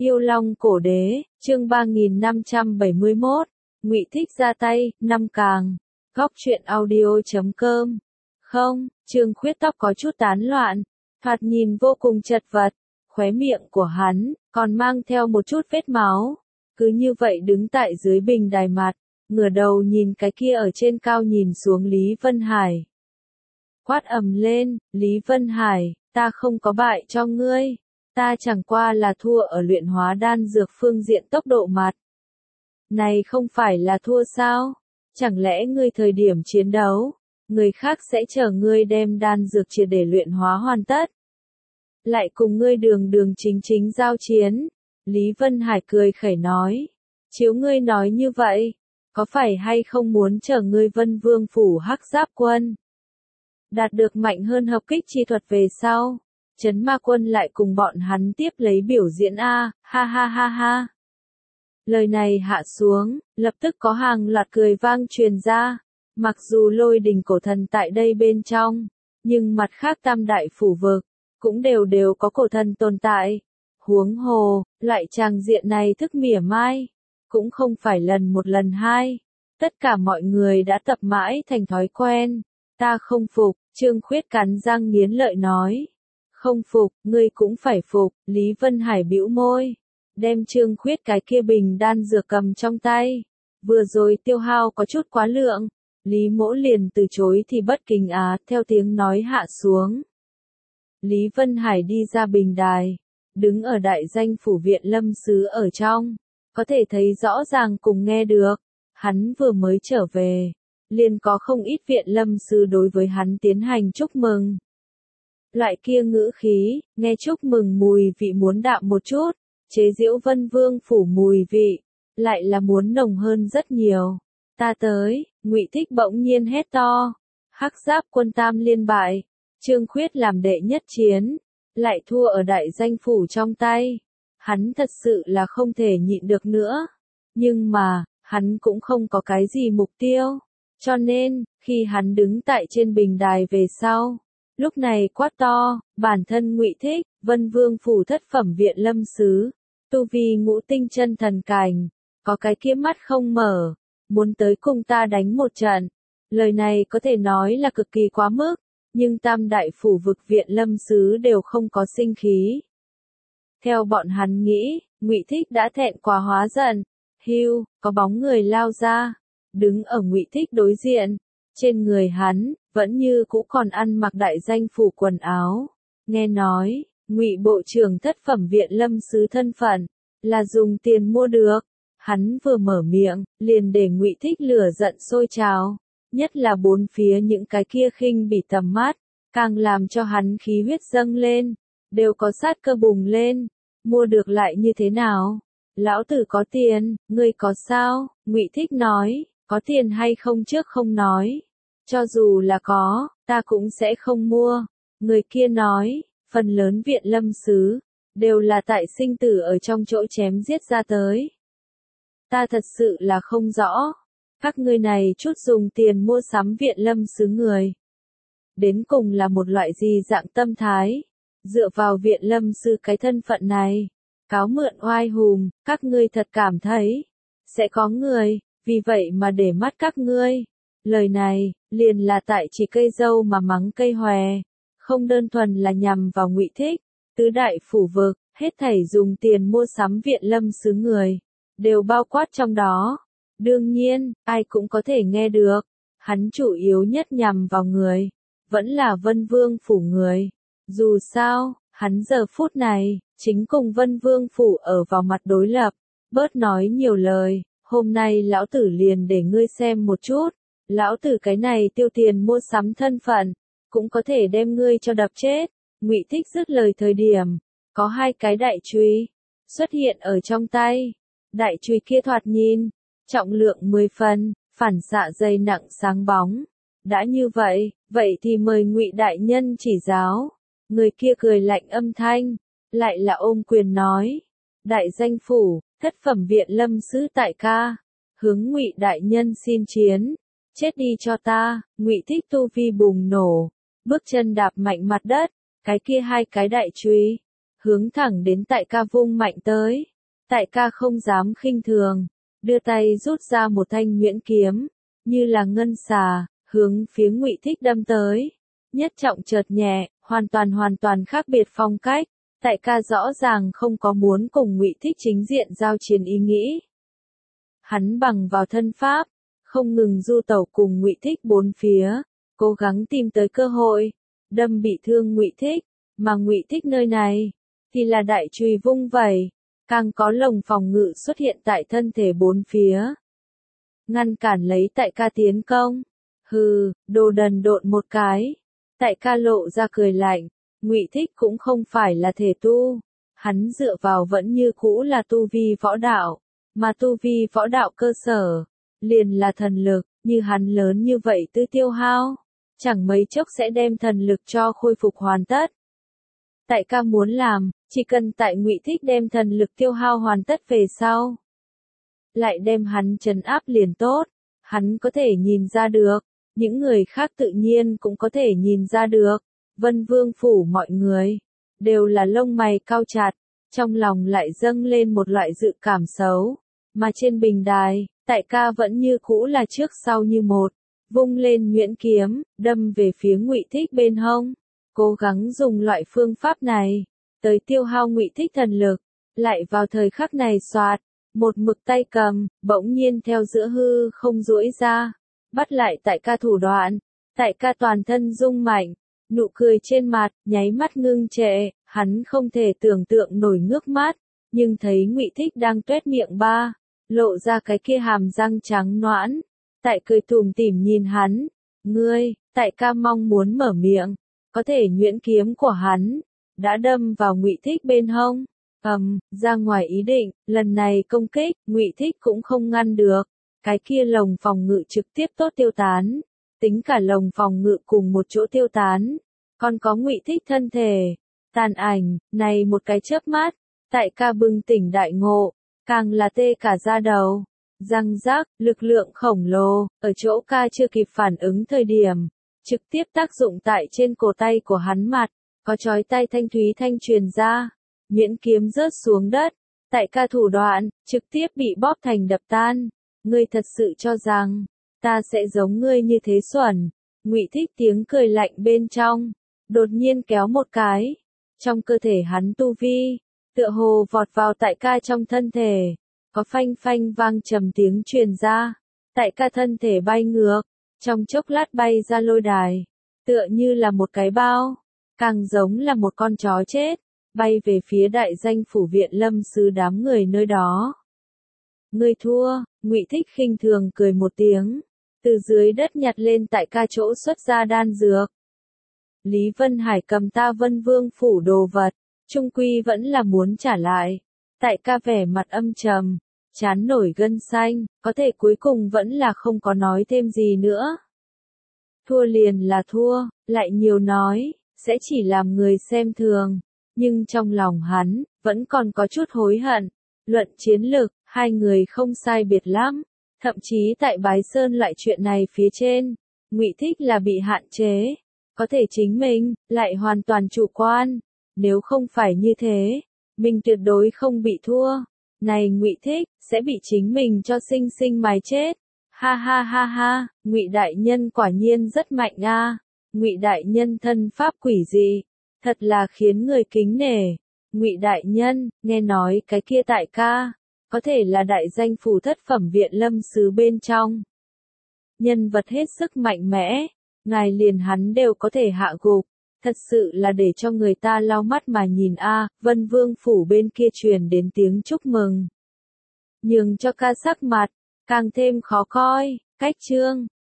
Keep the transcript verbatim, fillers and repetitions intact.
Yêu Long Cổ Đế, chương ba nghìn năm trăm bảy mươi mốt, Ngụy Thích ra tay, năm càng. Góc truyện audio chấm com. Không, Trương Khuyết tóc có chút tán loạn, thoạt nhìn vô cùng chật vật, khóe miệng của hắn còn mang theo một chút vết máu, cứ như vậy đứng tại dưới bình đài mặt, ngửa đầu nhìn cái kia ở trên cao nhìn xuống Lý Vân Hải. Quát ầm lên, Lý Vân Hải, ta không có bại cho ngươi. Ta chẳng qua là thua ở luyện hóa đan dược phương diện tốc độ mặt. Này không phải là thua sao? Chẳng lẽ ngươi thời điểm chiến đấu, người khác sẽ chờ ngươi đem đan dược triệt để luyện hóa hoàn tất? Lại cùng ngươi đường đường chính chính giao chiến. Lý Vân Hải cười khẩy nói. Chiếu ngươi nói như vậy, có phải hay không muốn chờ ngươi Vân Vương phủ Hắc Giáp quân đạt được mạnh hơn hợp kích chi thuật về sau? Trấn Ma Quân lại cùng bọn hắn tiếp lấy biểu diễn a, ha ha ha ha. Lời này hạ xuống, lập tức có hàng loạt cười vang truyền ra. Mặc dù Lôi Đình cổ thần tại đây bên trong, nhưng mặt khác tam đại phủ vực cũng đều đều có cổ thần tồn tại. Huống hồ, loại tràng diện này thức mỉa mai, cũng không phải lần một lần hai. Tất cả mọi người đã tập mãi thành thói quen. Ta không phục, Trương Khuyết cắn răng nghiến lợi nói. Không phục, ngươi cũng phải phục. Lý Vân Hải bĩu môi, đem Trương Khuyết cái kia bình đan dược cầm trong tay. Vừa rồi tiêu hao có chút quá lượng, Lý Mỗ liền từ chối thì bất kính á, theo tiếng nói hạ xuống. Lý Vân Hải đi ra bình đài, đứng ở đại danh phủ viện lâm sứ ở trong, có thể thấy rõ ràng cùng nghe được. Hắn vừa mới trở về, liền có không ít viện lâm sứ đối với hắn tiến hành chúc mừng. Loại kia ngữ khí, nghe chúc mừng mùi vị muốn đạm một chút, chế giễu Vân Vương phủ mùi vị, lại là muốn nồng hơn rất nhiều. Ta tới, Ngụy Thích bỗng nhiên hét to. Hắc Giáp quân tam liên bại, Trương Khuyết làm đệ nhất chiến, lại thua ở đại danh phủ trong tay. Hắn thật sự là không thể nhịn được nữa. Nhưng mà, hắn cũng không có cái gì mục tiêu. Cho nên, khi hắn đứng tại trên bình đài về sau, lúc này quát to, bản thân Ngụy Thích, Vân Vương phủ thất phẩm viện lâm sứ, tu vi ngũ tinh chân thần cảnh, có cái kia mắt không mở, muốn tới cùng ta đánh một trận. Lời này có thể nói là cực kỳ quá mức, nhưng tam đại phủ vực viện lâm sứ đều không có sinh khí. Theo bọn hắn nghĩ, Ngụy Thích đã thẹn quá hóa giận. Hưu, có bóng người lao ra, đứng ở Ngụy Thích đối diện, trên người hắn vẫn như cũ còn ăn mặc đại danh phủ quần áo. Nghe nói, Ngụy bộ trưởng thất phẩm viện lâm sứ thân phận là dùng tiền mua được. Hắn vừa mở miệng, liền để Ngụy Thích lửa giận sôi trào, nhất là bốn phía những cái kia khinh bỉ tầm mắt, càng làm cho hắn khí huyết dâng lên, đều có sát cơ bùng lên. Mua được lại như thế nào? Lão tử có tiền, ngươi có sao? Ngụy Thích nói, có tiền hay không trước không nói. Cho dù là có, ta cũng sẽ không mua. Người kia nói, phần lớn viện lâm sứ đều là tại sinh tử ở trong chỗ chém giết ra tới. Ta thật sự là không rõ, các ngươi này chút dùng tiền mua sắm viện lâm sứ người, đến cùng là một loại gì dạng tâm thái? Dựa vào viện lâm sư cái thân phận này, cáo mượn oai hùng, các ngươi thật cảm thấy sẽ có người vì vậy mà để mắt các ngươi? Lời này liền là tại chỉ cây dâu mà mắng cây hòe, không đơn thuần là nhằm vào Ngụy Thích. Tứ đại phủ vực, hết thảy dùng tiền mua sắm viện lâm sứ người, đều bao quát trong đó. Đương nhiên, ai cũng có thể nghe được, hắn chủ yếu nhất nhằm vào người, vẫn là Vân Vương phủ người. Dù sao, hắn giờ phút này, chính cùng Vân Vương phủ ở vào mặt đối lập. Bớt nói nhiều lời, hôm nay lão tử liền để ngươi xem một chút, lão tử cái này tiêu tiền mua sắm thân phận, cũng có thể đem ngươi cho đập chết. Ngụy Thích dứt lời thời điểm, có hai cái đại chùy xuất hiện ở trong tay. Đại chùy kia thoạt nhìn, trọng lượng mười phần, phản xạ dày nặng sáng bóng. Đã như vậy, vậy thì mời Ngụy đại nhân chỉ giáo. Người kia cười lạnh âm thanh, lại là ôm quyền nói. Đại danh phủ, thất phẩm viện lâm sứ tại ca, hướng Ngụy đại nhân xin chiến. Chết đi cho ta. Ngụy Thích tu vi bùng nổ, bước chân đạp mạnh mặt đất, cái kia hai cái đại chùy hướng thẳng đến tại ca vung mạnh tới. Tại ca không dám khinh thường, đưa tay rút ra một thanh nhuyễn kiếm, như là ngân xà, hướng phía Ngụy Thích đâm tới. Nhất trọng chợt nhẹ, hoàn toàn hoàn toàn khác biệt phong cách. Tại ca rõ ràng không có muốn cùng Ngụy Thích chính diện giao chiến ý nghĩ. Hắn bằng vào thân pháp, không ngừng du tẩu cùng Ngụy Thích bốn phía, cố gắng tìm tới cơ hội, đâm bị thương Ngụy Thích, mà Ngụy Thích nơi này thì là đại chùy vung vẩy, càng có lồng phòng ngự xuất hiện tại thân thể bốn phía, ngăn cản lấy tại ca tiến công. Hừ, đồ đần độn một cái. Tại ca lộ ra cười lạnh, Ngụy Thích cũng không phải là thể tu, hắn dựa vào vẫn như cũ là tu vi võ đạo, mà tu vi võ đạo cơ sở liền là thần lực, như hắn lớn như vậy tư tiêu hao, chẳng mấy chốc sẽ đem thần lực cho khôi phục hoàn tất. Tại ca muốn làm, chỉ cần tại Ngụy Thích đem thần lực tiêu hao hoàn tất về sau, lại đem hắn trấn áp liền tốt. Hắn có thể nhìn ra được, những người khác tự nhiên cũng có thể nhìn ra được. Vân Vương phủ mọi người đều là lông mày cau chặt, trong lòng lại dâng lên một loại dự cảm xấu, mà trên bình đài, tại ca vẫn như cũ là trước sau như một, vung lên nhuyễn kiếm, đâm về phía Ngụy Thích bên hông, cố gắng dùng loại phương pháp này tới tiêu hao Ngụy Thích thần lực. Lại vào thời khắc này xoạt, một mực tay cầm, bỗng nhiên theo giữa hư không duỗi ra, bắt lại tại ca thủ đoạn. Tại ca toàn thân rung mạnh, nụ cười trên mặt nháy mắt ngưng trệ, hắn không thể tưởng tượng nổi nước mắt, nhưng thấy Ngụy Thích đang tuét miệng ba, lộ ra cái kia hàm răng trắng nõn, tại cười tủm tỉm nhìn hắn. Ngươi, tại ca mong muốn mở miệng, có thể nhuyễn kiếm của hắn đã đâm vào Ngụy Thích bên hông, ầm, ra ngoài ý định, lần này công kích, Ngụy Thích cũng không ngăn được, cái kia lồng phòng ngự trực tiếp tốt tiêu tán, tính cả lồng phòng ngự cùng một chỗ tiêu tán, còn có Ngụy Thích thân thể, tàn ảnh, này một cái chớp mắt, tại ca bừng tỉnh đại ngộ, càng là tê cả da đầu. Răng rác, lực lượng khổng lồ, ở chỗ ca chưa kịp phản ứng thời điểm, trực tiếp tác dụng tại trên cổ tay của hắn mặt, có chói tai thanh thúy thanh truyền ra, nhuyễn kiếm rớt xuống đất, tại ca thủ đoạn, trực tiếp bị bóp thành đập tan. Ngươi thật sự cho rằng, ta sẽ giống ngươi như thế xuẩn? Ngụy Thích tiếng cười lạnh bên trong, đột nhiên kéo một cái, trong cơ thể hắn tu vi, tựa hồ vọt vào tại ca trong thân thể. Có phanh phanh vang trầm tiếng truyền ra, tại ca thân thể bay ngược, trong chốc lát bay ra lôi đài, tựa như là một cái bao, càng giống là một con chó chết, bay về phía đại danh phủ viện lâm sứ đám người nơi đó. Ngươi thua, Ngụy Thích khinh thường cười một tiếng, từ dưới đất nhặt lên tại ca chỗ xuất ra đan dược. Lý Vân Hải cầm ta Vân Vương phủ đồ vật, trung quy vẫn là muốn trả lại. Tại ca vẻ mặt âm trầm, chán nổi gân xanh, có thể cuối cùng vẫn là không có nói thêm gì nữa. Thua liền là thua, lại nhiều nói, sẽ chỉ làm người xem thường, nhưng trong lòng hắn, vẫn còn có chút hối hận. Luận chiến lực, hai người không sai biệt lắm, thậm chí tại Bái Sơn loại chuyện này phía trên, Ngụy Thích là bị hạn chế, có thể chính mình, lại hoàn toàn chủ quan, nếu không phải như thế, mình tuyệt đối không bị thua. Này Ngụy Thích, sẽ bị chính mình cho sinh sinh mài chết. Ha ha ha ha, Ngụy đại nhân quả nhiên rất mạnh a. À. Ngụy đại nhân thân pháp quỷ dị, thật là khiến người kính nể. Ngụy đại nhân, nghe nói cái kia tại ca, có thể là đại danh phủ thất phẩm viện lâm sứ bên trong. Nhân vật hết sức mạnh mẽ, ngài liền hắn đều có thể hạ gục. Thật sự là để cho người ta lau mắt mà nhìn a. À. Vân Vương phủ bên kia truyền đến tiếng chúc mừng, nhường cho ca sắc mặt càng thêm khó coi. Cách chương